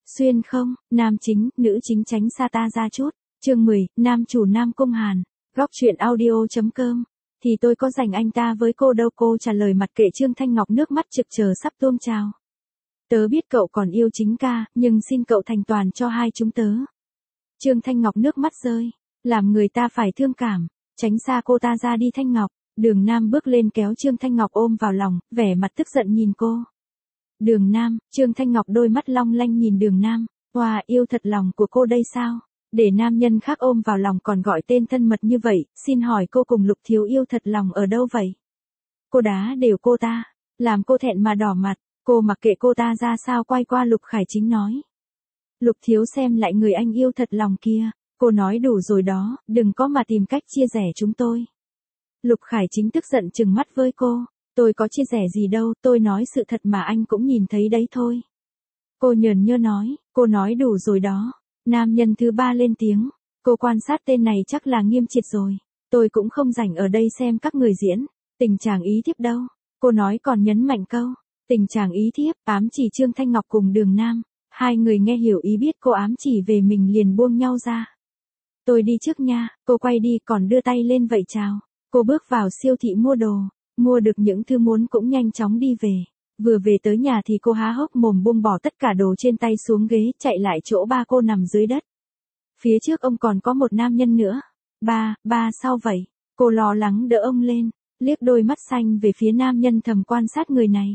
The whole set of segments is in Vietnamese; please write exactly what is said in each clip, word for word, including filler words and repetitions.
Xuyên không, nam chính, nữ chính tránh xa ta ra chút. Chương mười, nam chủ Nam Cung Hàn. Góc truyện audio.com. Thì tôi có dành anh ta với cô đâu, cô trả lời mặt kệ Trương Thanh Ngọc, nước mắt trực chờ sắp tuôn trào. Tớ biết cậu còn yêu chính ca, nhưng xin cậu thành toàn cho hai chúng tớ. Trương Thanh Ngọc nước mắt rơi, làm người ta phải thương cảm. Tránh xa cô ta ra đi Thanh Ngọc. Đường Nam bước lên kéo Trương Thanh Ngọc ôm vào lòng, vẻ mặt tức giận nhìn cô. Đường Nam, Trương Thanh Ngọc đôi mắt long lanh nhìn Đường Nam. Wow, yêu thật lòng của cô đây sao? Để nam nhân khác ôm vào lòng còn gọi tên thân mật như vậy, xin hỏi cô cùng Lục Thiếu yêu thật lòng ở đâu vậy? Cô đá đều cô ta, làm cô thẹn mà đỏ mặt, cô mặc kệ cô ta ra sao, quay qua Lục Khải Chính nói. Lục Thiếu xem lại người anh yêu thật lòng kia, cô nói đủ rồi đó, đừng có mà tìm cách chia rẽ chúng tôi. Lục Khải Chính tức giận trừng mắt với cô, tôi có chia rẽ gì đâu, tôi nói sự thật mà anh cũng nhìn thấy đấy thôi. Cô nhờn nhơ nói, cô nói đủ rồi đó. Nam nhân thứ ba lên tiếng, cô quan sát tên này chắc là nghiêm triệt rồi. Tôi cũng không rảnh ở đây xem các người diễn, tình chàng ý thiếp đâu. Cô nói còn nhấn mạnh câu, tình chàng ý thiếp, ám chỉ Trương Thanh Ngọc cùng Đường Nam. Hai người nghe hiểu ý biết cô ám chỉ về mình liền buông nhau ra. Tôi đi trước nha, cô quay đi còn đưa tay lên vậy chào. Cô bước vào siêu thị mua đồ, mua được những thứ muốn cũng nhanh chóng đi về. Vừa về tới nhà thì cô há hốc mồm buông bỏ tất cả đồ trên tay xuống ghế, chạy lại chỗ ba cô nằm dưới đất. Phía trước ông còn có một nam nhân nữa. Ba, ba sao vậy? Cô lo lắng đỡ ông lên, liếc đôi mắt xanh về phía nam nhân thầm quan sát người này.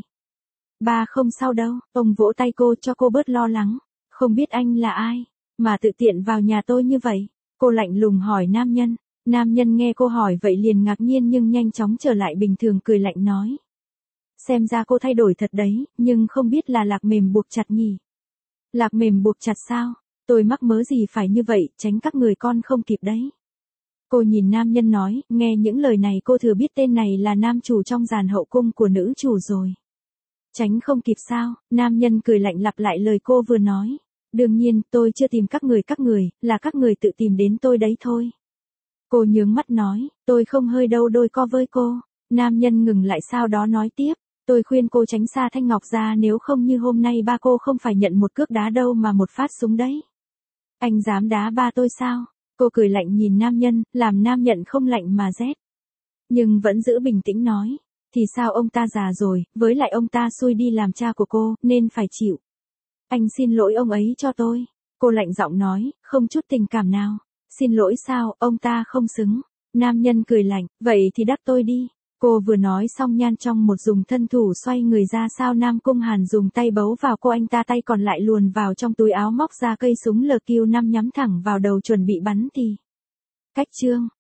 Ba không sao đâu, ông vỗ tay cô cho cô bớt lo lắng. Không biết anh là ai, mà tự tiện vào nhà tôi như vậy? Cô lạnh lùng hỏi nam nhân. Nam nhân nghe cô hỏi vậy liền ngạc nhiên nhưng nhanh chóng trở lại bình thường, cười lạnh nói. Xem ra cô thay đổi thật đấy, nhưng không biết là lạc mềm buộc chặt nhỉ? Lạc mềm buộc chặt sao? Tôi mắc mớ gì phải như vậy, tránh các người con không kịp đấy. Cô nhìn nam nhân nói, nghe những lời này cô thừa biết tên này là nam chủ trong dàn hậu cung của nữ chủ rồi. Tránh không kịp sao? Nam nhân cười lạnh lặp lại lời cô vừa nói. Đương nhiên, tôi chưa tìm các người các người, là các người tự tìm đến tôi đấy thôi. Cô nhướng mắt nói, tôi không hơi đâu đôi co với cô. Nam nhân ngừng lại sau đó nói tiếp. Tôi khuyên cô tránh xa Thanh Ngọc ra, nếu không như hôm nay ba cô không phải nhận một cước đá đâu mà một phát súng đấy. Anh dám đá ba tôi sao? Cô cười lạnh nhìn nam nhân, làm nam nhận không lạnh mà rét. Nhưng vẫn giữ bình tĩnh nói. Thì sao, ông ta già rồi, với lại ông ta xui đi làm cha của cô, nên phải chịu. Anh xin lỗi ông ấy cho tôi. Cô lạnh giọng nói, không chút tình cảm nào. Xin lỗi sao, ông ta không xứng. Nam nhân cười lạnh, vậy thì đắc tôi đi. Cô vừa nói xong nhan trong một dùng thân thủ xoay người ra sao Nam Cung Hàn dùng tay bấu vào cô, anh ta tay còn lại luồn vào trong túi áo móc ra cây súng L Q năm nhắm thẳng vào đầu chuẩn bị bắn thì. Cách chương.